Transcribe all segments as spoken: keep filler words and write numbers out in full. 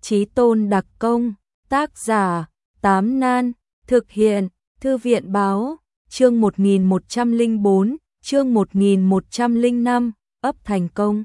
Chí Tôn đặc công, tác giả, Tám Nan, thực hiện, Thư viện báo, chương một nghìn một trăm lẻ bốn, chương một nghìn một trăm lẻ năm, ấp thành công.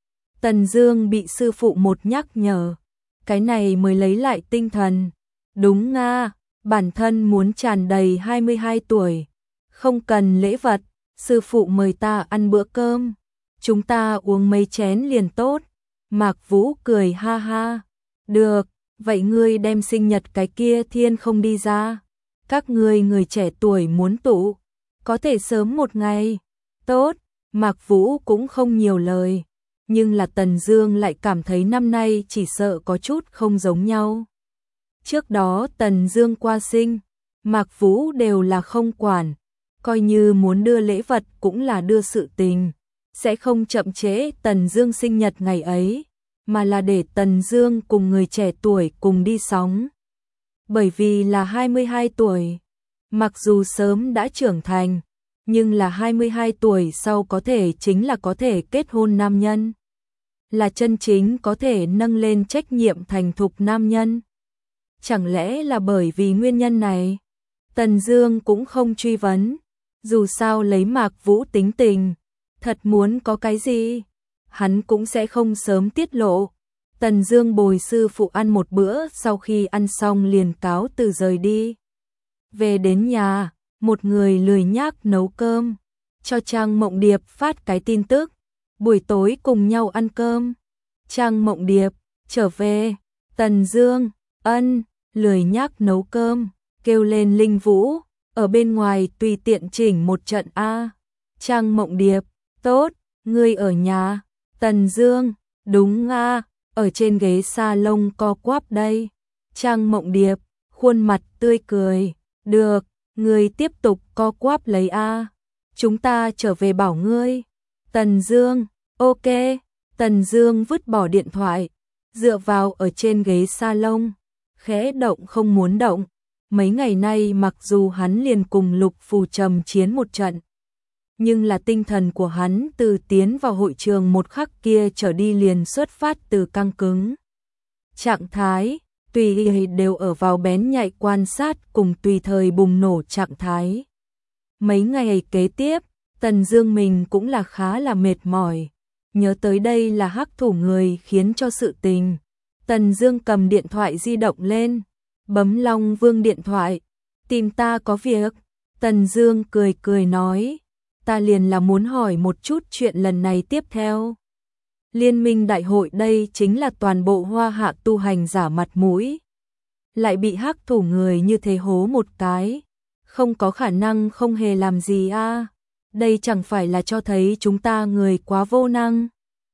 Tần Dương bị sư phụ một nhắc nhở, cái này mới lấy lại tinh thần. Đúng nga, bản thân muốn tràn đầy hai mươi hai tuổi, không cần lễ vật, sư phụ mời ta ăn bữa cơm, chúng ta uống mấy chén liền tốt. Mạc Vũ cười ha ha, được, vậy ngươi đem sinh nhật cái kia thiên không đi ra, các ngươi người trẻ tuổi muốn tụ, có thể sớm một ngày. Tốt, Mạc Vũ cũng không nhiều lời, nhưng là Tần Dương lại cảm thấy năm nay chỉ sợ có chút không giống nhau. Trước đó Tần Dương qua sinh, Mạc Vũ đều là không quản, coi như muốn đưa lễ vật cũng là đưa sự tình, sẽ không chậm trễ Tần Dương sinh nhật ngày ấy, mà là để Tần Dương cùng người trẻ tuổi cùng đi sóng. Bởi vì là hai mươi hai tuổi, mặc dù sớm đã trưởng thành, nhưng là hai mươi hai tuổi sau có thể chính là có thể kết hôn nam nhân, là chân chính có thể nâng lên trách nhiệm thành thục nam nhân. Chẳng lẽ là bởi vì nguyên nhân này? Tần Dương cũng không truy vấn, dù sao lấy Mạc Vũ tính tình, thật muốn có cái gì, hắn cũng sẽ không sớm tiết lộ. Tần Dương bồi sư phụ ăn một bữa, sau khi ăn xong liền cáo từ rời đi. Về đến nhà, một người lười nhác nấu cơm, cho Trang Mộng Điệp phát cái tin tức, buổi tối cùng nhau ăn cơm. Trang Mộng Điệp, trở về. Tần Dương, ân, lười nhác nấu cơm, kêu lên Linh Vũ, ở bên ngoài tùy tiện chỉnh một trận a. Trang Mộng Điệp, tốt, ngươi ở nhà. Tần Dương, đúng a, ở trên ghế salon co quắp đây. Trang Mộng Điệp, khuôn mặt tươi cười, được, ngươi tiếp tục co quắp lấy a, chúng ta trở về bảo ngươi. Tần Dương, ok. Tần Dương vứt bỏ điện thoại, dựa vào ở trên ghế salon, khẽ động không muốn động. Mấy ngày nay mặc dù hắn liền cùng Lục Phù Trầm chiến một trận, nhưng là tinh thần của hắn từ tiến vào hội trường một khắc kia trở đi liền xuất phát từ căng cứng trạng thái, tùy đều ở vào bén nhạy quan sát cùng tùy thời bùng nổ trạng thái. Mấy ngày kế tiếp, Tần Dương mình cũng là khá là mệt mỏi, nhớ tới đây là hắc thủ người khiến cho sự tình. Tần Dương cầm điện thoại di động lên, bấm Long Vương điện thoại, tìm ta có việc. Tần Dương cười cười nói, ta liền là muốn hỏi một chút chuyện lần này tiếp theo. Liên minh đại hội đây chính là toàn bộ Hoa Hạ tu hành giả mặt mũi, lại bị hắc thủ người như thế hố một cái, không có khả năng không hề làm gì a. À. Đây chẳng phải là cho thấy chúng ta người quá vô năng.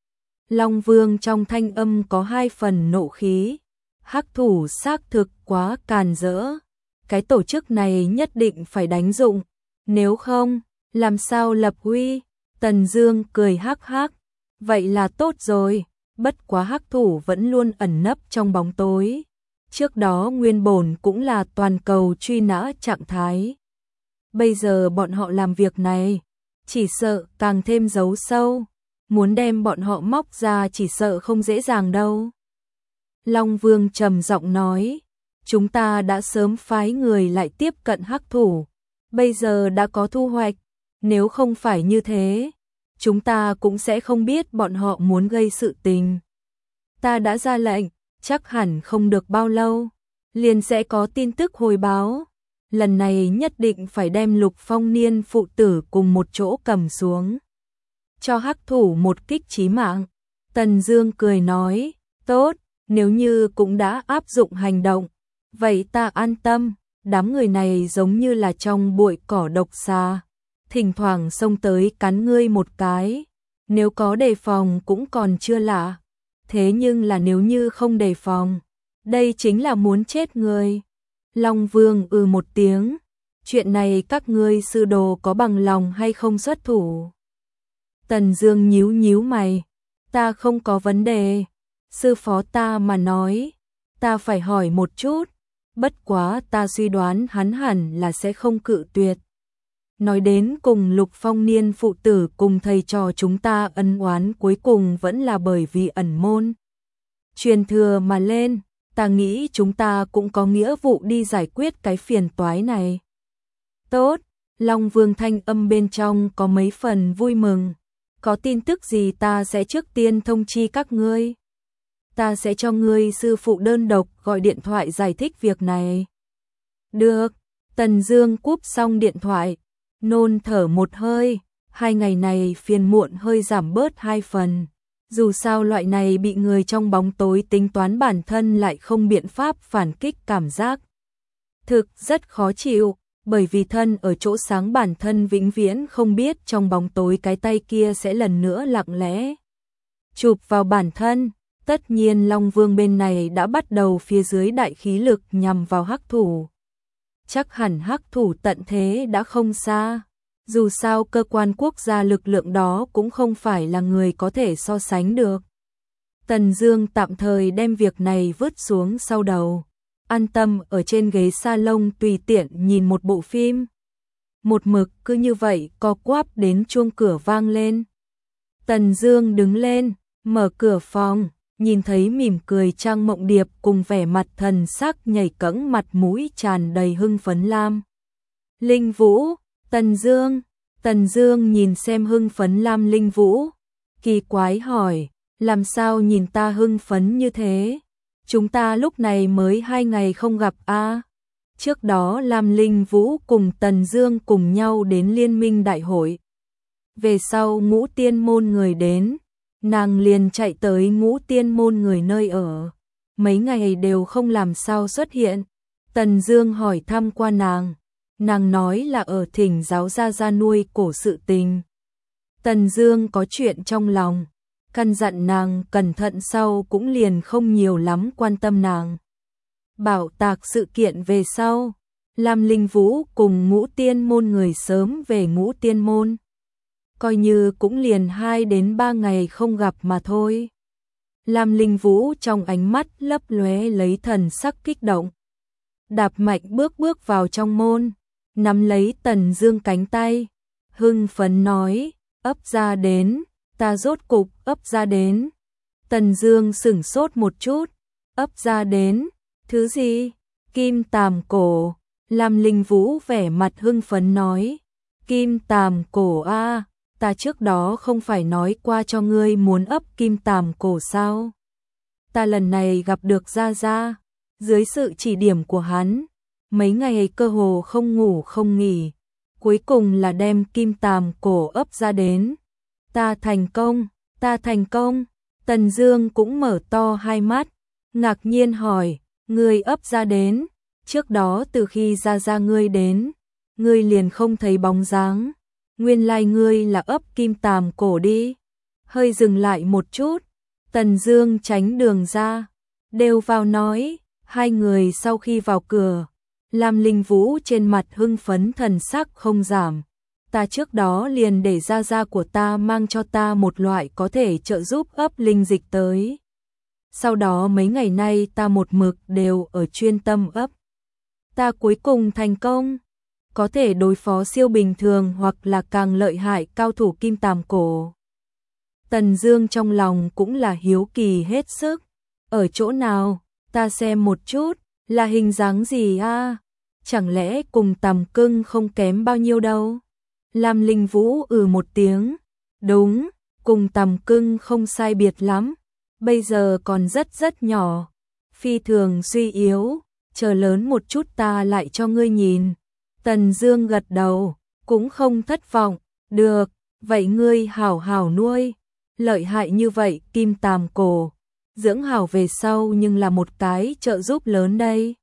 Long Vương trong thanh âm có hai phần nộ khí, hắc thủ xác thực quá càn rỡ, cái tổ chức này nhất định phải đánh dụng, nếu không, làm sao lập uy. Tần Dương cười hắc hắc, vậy là tốt rồi, bất quá hắc thủ vẫn luôn ẩn nấp trong bóng tối, trước đó nguyên bổn cũng là toàn cầu truy nã trạng thái. Bây giờ bọn họ làm việc này, chỉ sợ càng thêm giấu sâu, muốn đem bọn họ móc ra chỉ sợ không dễ dàng đâu. Long Vương trầm giọng nói, chúng ta đã sớm phái người lại tiếp cận hắc thủ, bây giờ đã có thu hoạch, nếu không phải như thế, chúng ta cũng sẽ không biết bọn họ muốn gây sự tình. Ta đã ra lệnh, chắc hẳn không được bao lâu, liền sẽ có tin tức hồi báo. Lần này nhất định phải đem Lục Phong Niên phụ tử cùng một chỗ cầm xuống, cho hắc thủ một kích chí mạng. Tần Dương cười nói, tốt, nếu như cũng đã áp dụng hành động, vậy ta an tâm. Đám người này giống như là trong bụi cỏ độc xà, thỉnh thoảng xông tới cắn ngươi một cái, nếu có đề phòng cũng còn chưa lạ, thế nhưng là nếu như không đề phòng, đây chính là muốn chết người. Long Vương ừ một tiếng, chuyện này các ngươi sư đồ có bằng lòng hay không xuất thủ? Tần Dương nhíu nhíu mày, ta không có vấn đề, sư phó ta mà nói, ta phải hỏi một chút, bất quá ta suy đoán hắn hẳn là sẽ không cự tuyệt. Nói đến cùng Lục Phong Niên phụ tử cùng thầy trò chúng ta ân oán cuối cùng vẫn là bởi vì ẩn môn truyền thừa mà lên, ta nghĩ chúng ta cũng có nghĩa vụ đi giải quyết cái phiền toái này. Tốt, Long Vương thanh âm bên trong có mấy phần vui mừng. Có tin tức gì ta sẽ trước tiên thông chi các ngươi. Ta sẽ cho ngươi sư phụ đơn độc gọi điện thoại giải thích việc này. Được, Tần Dương cúp xong điện thoại, nôn thở một hơi, hai ngày này phiền muộn hơi giảm bớt hai phần. Dù sao loại này bị người trong bóng tối tính toán bản thân lại không biện pháp phản kích cảm giác. Thực rất khó chịu, bởi vì thân ở chỗ sáng bản thân vĩnh viễn không biết trong bóng tối cái tay kia sẽ lần nữa lặng lẽ chụp vào bản thân. Tất nhiên Long Vương bên này đã bắt đầu phía dưới đại khí lực nhằm vào hắc thủ. Chắc hẳn hắc thủ tận thế đã không xa. Dù sao cơ quan quốc gia lực lượng đó cũng không phải là người có thể so sánh được. Tần Dương tạm thời đem việc này vứt xuống sau đầu. An tâm ở trên ghế salon tùy tiện nhìn một bộ phim. Một mực cứ như vậy co quắp đến chuông cửa vang lên. Tần Dương đứng lên, mở cửa phòng, nhìn thấy mỉm cười Trang Mộng Điệp cùng vẻ mặt thần sắc nhảy cẫng mặt mũi tràn đầy hưng phấn Lam Linh Vũ. Tần Dương, Tần Dương nhìn xem hưng phấn Lam Linh Vũ, kỳ quái hỏi, làm sao nhìn ta hưng phấn như thế? Chúng ta lúc này mới hai ngày không gặp a. À? Trước đó Lam Linh Vũ cùng Tần Dương cùng nhau đến Liên minh đại hội. Về sau Ngũ Tiên môn người đến, nàng liền chạy tới Ngũ Tiên môn người nơi ở. Mấy ngày đều không làm sao xuất hiện. Tần Dương hỏi thăm qua nàng. Nàng nói là ở Thỉnh giáo gia gia nuôi cổ sự tình. Tần Dương có chuyện trong lòng, căn dặn nàng cẩn thận sau cũng liền không nhiều lắm quan tâm nàng. Bảo tạc sự kiện về sau, Lam Linh Vũ cùng Ngũ Tiên môn người sớm về Ngũ Tiên môn. Coi như cũng liền hai đến ba ngày không gặp mà thôi. Lam Linh Vũ trong ánh mắt lấp lóe lấy thần sắc kích động. Đạp mạnh bước bước vào trong môn, nắm lấy Tần Dương cánh tay, hưng phấn nói, ấp ra đến, ta rốt cục ấp ra đến. Tần Dương sững sốt một chút, ấp ra đến, thứ gì? Kim tàm cổ. Lam Linh Vũ vẻ mặt hưng phấn nói, kim tàm cổ a, ta trước đó không phải nói qua cho ngươi muốn ấp kim tàm cổ sao? Ta lần này gặp được Gia Gia, dưới sự chỉ điểm của hắn, mấy ngày cơ hồ không ngủ không nghỉ, cuối cùng là đem kim tàm cổ ấp ra đến. Ta thành công, ta thành công. Tần Dương cũng mở to hai mắt, ngạc nhiên hỏi, ngươi ấp ra đến? Trước đó từ khi Gia Gia ngươi đến, ngươi liền không thấy bóng dáng, nguyên lai ngươi là ấp kim tàm cổ đi. Hơi dừng lại một chút, Tần Dương tránh đường ra, đều vào nói. Hai người sau khi vào cửa, Lam Linh Vũ trên mặt hưng phấn thần sắc không giảm. Ta trước đó liền để Gia Gia của ta mang cho ta một loại có thể trợ giúp ấp linh dịch tới. Sau đó mấy ngày nay ta một mực đều ở chuyên tâm ấp. Ta cuối cùng thành công, có thể đối phó siêu bình thường hoặc là càng lợi hại cao thủ kim tàm cổ. Tần Dương trong lòng cũng là hiếu kỳ hết sức. Ở chỗ nào? Ta xem một chút, là hình dáng gì a? À? Chẳng lẽ cùng Tầm Cưng không kém bao nhiêu đâu? Lam Linh Vũ ừ một tiếng, đúng, cùng Tầm Cưng không sai biệt lắm, bây giờ còn rất rất nhỏ, phi thường suy yếu, chờ lớn một chút ta lại cho ngươi nhìn. Tần Dương gật đầu, cũng không thất vọng, được, vậy ngươi hảo hảo nuôi, lợi hại như vậy kim tàm cổ, dưỡng hảo về sau nhưng là một cái trợ giúp lớn đây.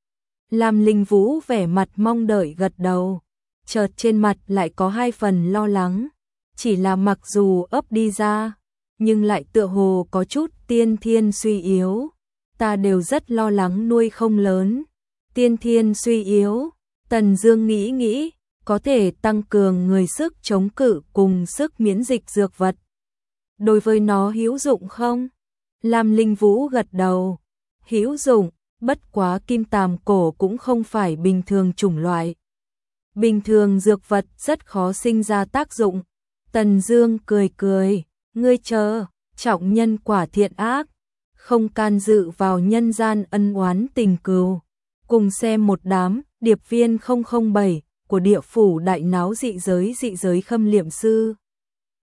Lam Linh Vũ vẻ mặt mong đợi gật đầu, chợt trên mặt lại có hai phần lo lắng, chỉ là mặc dù ấp đi ra, nhưng lại tựa hồ có chút tiên thiên suy yếu, ta đều rất lo lắng nuôi không lớn. Tiên thiên suy yếu, Tần Dương nghĩ nghĩ, có thể tăng cường người sức chống cự cùng sức miễn dịch dược vật. Đối với nó hữu dụng không? Lam Linh Vũ gật đầu, hữu dụng, bất quá kim tàm cổ cũng không phải bình thường chủng loại. Bình thường dược vật rất khó sinh ra tác dụng. Tần Dương cười cười, ngươi chờ, trọng nhân quả thiện ác, không can dự vào nhân gian ân oán tình cừu. Cùng xem một đám điệp viên không không bảy của địa phủ đại náo dị giới dị giới khâm liệm sư.